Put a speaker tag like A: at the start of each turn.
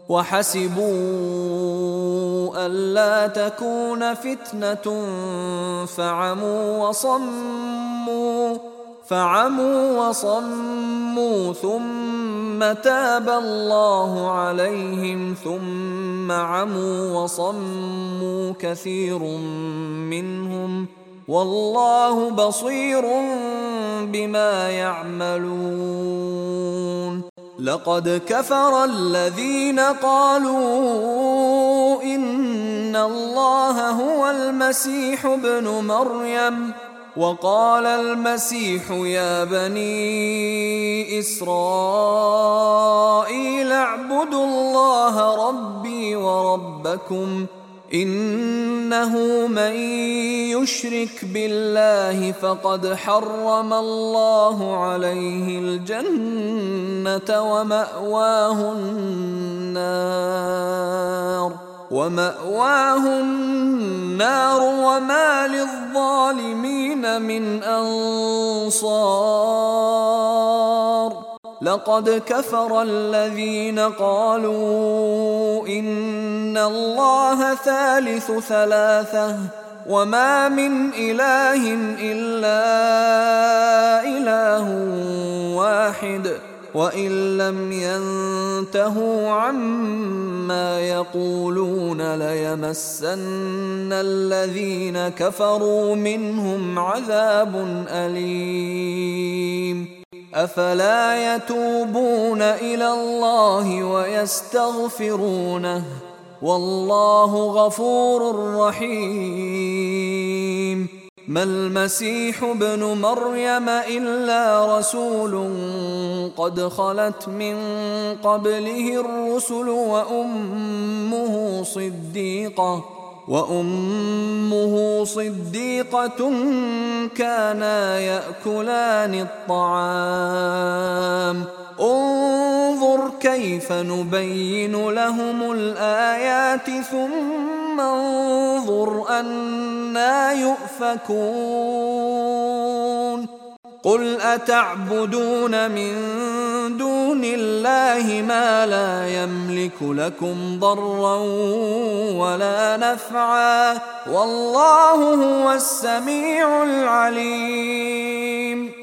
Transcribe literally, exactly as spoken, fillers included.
A: وحسبوا ألا تكون فتنة فعموا وصموا فعموا وصموا ثم تاب الله عليهم ثم عموا وصموا كثير منهم والله بصير بما يعملون. لقد كفر الذين قالوا إن الله هو المسيح ابن مريم وقال المسيح يا بني إسرائيل اعبدوا الله ربي وربكم إنه من يشرك بالله فقد حرم الله عليه الجنة ومأواه النار ومأواه النار وما للظالمين من أنصار. لقد كفر الذين قالوا إن الله ثالث ثلاثة وما من إله إلا إله واحد وإن لم ينتهوا عما يقولون ليمسن الذين كفروا منهم عذاب أليم. أفلا يتوبون إلى الله ويستغفرونه والله غفور رحيم. ما المسيح ابن مريم إلا رسول قد خلت من قبله الرسل وأمه صديقة وأمه صديقة كانا يأكلان الطعام انظر كيف نبين لهم الآيات ثم انظر أنى يؤفكون. قل أتعبدون من دون الله ما لا يملك لكم ضرا ولا نفعا والله هو السميع العليم.